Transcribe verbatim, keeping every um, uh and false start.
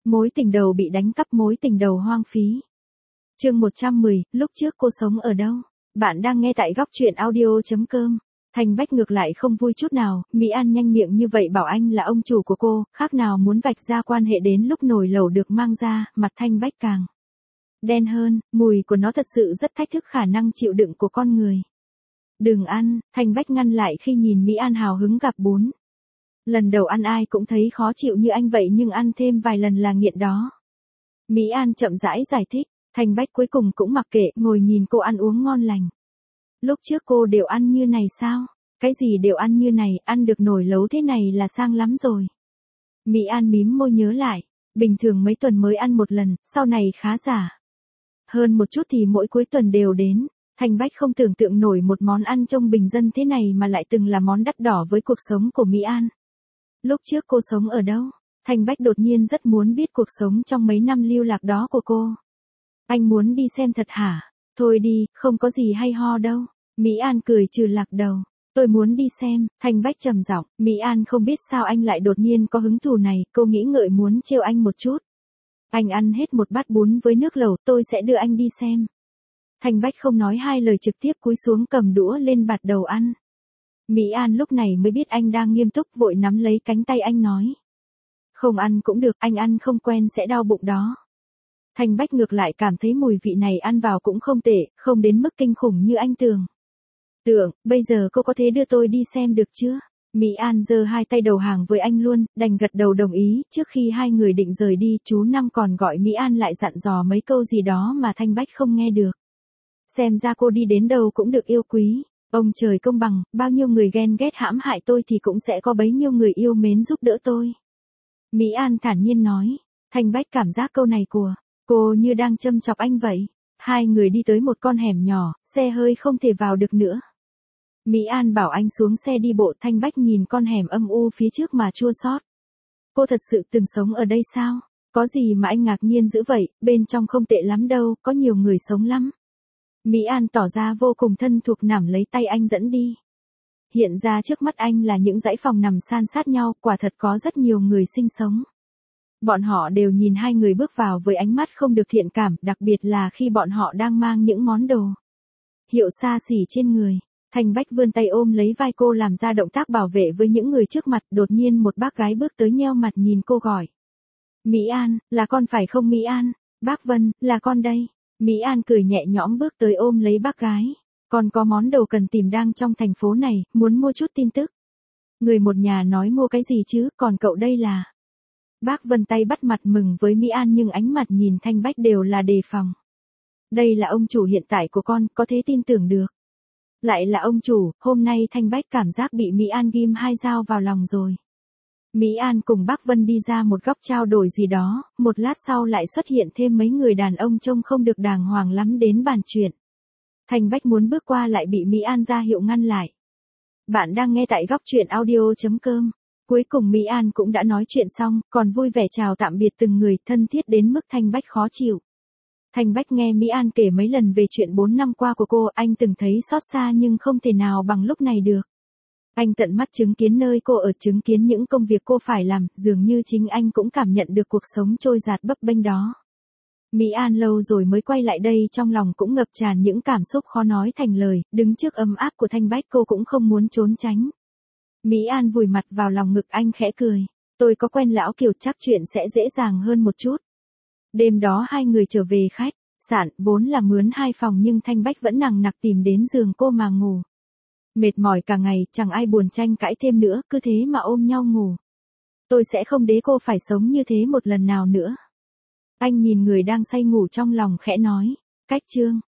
Mối tình đầu bị đánh cắp, mối tình đầu hoang phí. Chương một trăm mười, lúc trước cô sống ở đâu? Bạn đang nghe tại góc truyện audio chấm com. Thành Bách ngược lại không vui chút nào, Mỹ An nhanh miệng như vậy bảo anh là ông chủ của cô, khác nào muốn vạch ra quan hệ đến lúc nồi lẩu được mang ra, mặt Thành Bách càng đen hơn, mùi của nó thật sự rất thách thức khả năng chịu đựng của con người. Đừng ăn, Thành Bách ngăn lại khi nhìn Mỹ An hào hứng gặm bún. Lần đầu ăn ai cũng thấy khó chịu như anh vậy nhưng ăn thêm vài lần là nghiện đó. Mỹ An chậm rãi giải thích, Thành Bách cuối cùng cũng mặc kệ, ngồi nhìn cô ăn uống ngon lành. Lúc trước cô đều ăn như này sao? Cái gì đều ăn như này, ăn được nồi lấu thế này là sang lắm rồi. Mỹ An mím môi nhớ lại, bình thường mấy tuần mới ăn một lần, sau này khá giả hơn một chút thì mỗi cuối tuần đều đến. Thành Bách không tưởng tượng nổi một món ăn trông bình dân thế này mà lại từng là món đắt đỏ với cuộc sống của Mỹ An. Lúc trước cô sống ở đâu? Thành Bách đột nhiên rất muốn biết cuộc sống trong mấy năm lưu lạc đó của cô. Anh muốn đi xem thật hả? Thôi đi, không có gì hay ho đâu. Mỹ An cười trừ lạc đầu. Tôi muốn đi xem, Thành Bách trầm giọng. Mỹ An không biết sao anh lại đột nhiên có hứng thú này, cô nghĩ ngợi muốn trêu anh một chút. Anh ăn hết một bát bún với nước lẩu, tôi sẽ đưa anh đi xem. Thành Bách không nói hai lời trực tiếp cúi xuống cầm đũa lên bạt đầu ăn. Mỹ An lúc này mới biết anh đang nghiêm túc, vội nắm lấy cánh tay anh nói. Không ăn cũng được, anh ăn không quen sẽ đau bụng đó. Thành Bách ngược lại cảm thấy mùi vị này ăn vào cũng không tệ, không đến mức kinh khủng như anh tưởng. Tưởng, bây giờ cô có thể đưa tôi đi xem được chưa? Mỹ An giơ hai tay đầu hàng với anh luôn, đành gật đầu đồng ý. Trước khi hai người định rời đi, chú Năm còn gọi Mỹ An lại dặn dò mấy câu gì đó mà Thành Bách không nghe được. Xem ra cô đi đến đâu cũng được yêu quý. Ông trời công bằng, bao nhiêu người ghen ghét hãm hại tôi thì cũng sẽ có bấy nhiêu người yêu mến giúp đỡ tôi. Mỹ An thản nhiên nói. Thành Bách cảm giác câu này của cô như đang châm chọc anh vậy. Hai người đi tới một con hẻm nhỏ, xe hơi không thể vào được nữa. Mỹ An bảo anh xuống xe đi bộ. Thành Bách nhìn con hẻm âm u phía trước mà chua xót. Cô thật sự từng sống ở đây sao? Có gì mà anh ngạc nhiên dữ vậy, bên trong không tệ lắm đâu, có nhiều người sống lắm. Mỹ An tỏ ra vô cùng thân thuộc nắm lấy tay anh dẫn đi. Hiện ra trước mắt anh là những dãy phòng nằm san sát nhau, quả thật có rất nhiều người sinh sống. Bọn họ đều nhìn hai người bước vào với ánh mắt không được thiện cảm, đặc biệt là khi bọn họ đang mang những món đồ hiệu xa xỉ trên người. Thành Bách vươn tay ôm lấy vai cô làm ra động tác bảo vệ với những người trước mặt, đột nhiên một bác gái bước tới nheo mặt nhìn cô gọi. Mỹ An, là con phải không Mỹ An? Bác Vân, là con đây. Mỹ An cười nhẹ nhõm bước tới ôm lấy bác gái. Con có món đồ cần tìm đang trong thành phố này, muốn mua chút tin tức. Người một nhà nói mua cái gì chứ, còn cậu đây là... Bác Vân tay bắt mặt mừng với Mỹ An nhưng ánh mặt nhìn Thành Bách đều là đề phòng. Đây là ông chủ hiện tại của con, có thể tin tưởng được. Lại là ông chủ, hôm nay Thành Bách cảm giác bị Mỹ An ghim hai dao vào lòng rồi. Mỹ An cùng bác Vân đi ra một góc trao đổi gì đó, một lát sau lại xuất hiện thêm mấy người đàn ông trông không được đàng hoàng lắm đến bàn chuyện. Thành Bách muốn bước qua lại bị Mỹ An ra hiệu ngăn lại. Bạn đang nghe tại góc truyện audio chấm com. Cuối cùng Mỹ An cũng đã nói chuyện xong, còn vui vẻ chào tạm biệt từng người, thân thiết đến mức Thành Bách khó chịu. Thành Bách nghe Mỹ An kể mấy lần về chuyện bốn năm qua của cô, anh từng thấy xót xa nhưng không thể nào bằng lúc này được. Anh tận mắt chứng kiến nơi cô ở, chứng kiến những công việc cô phải làm, dường như chính anh cũng cảm nhận được cuộc sống trôi dạt bấp bênh đó. Mỹ An lâu rồi mới quay lại đây, trong lòng cũng ngập tràn những cảm xúc khó nói thành lời, đứng trước ấm áp của Thành Bách cô cũng không muốn trốn tránh. Mỹ An vùi mặt vào lòng ngực anh khẽ cười. Tôi có quen lão Kiều, chắc chuyện sẽ dễ dàng hơn một chút. Đêm đó hai người trở về khách sạn, vốn là mướn hai phòng nhưng Thành Bách vẫn nằng nặc tìm đến giường cô mà ngủ. Mệt mỏi cả ngày, chẳng ai buồn tranh cãi thêm nữa, cứ thế mà ôm nhau ngủ. Tôi sẽ không để cô phải sống như thế một lần nào nữa. Anh nhìn người đang say ngủ trong lòng khẽ nói. Cách chương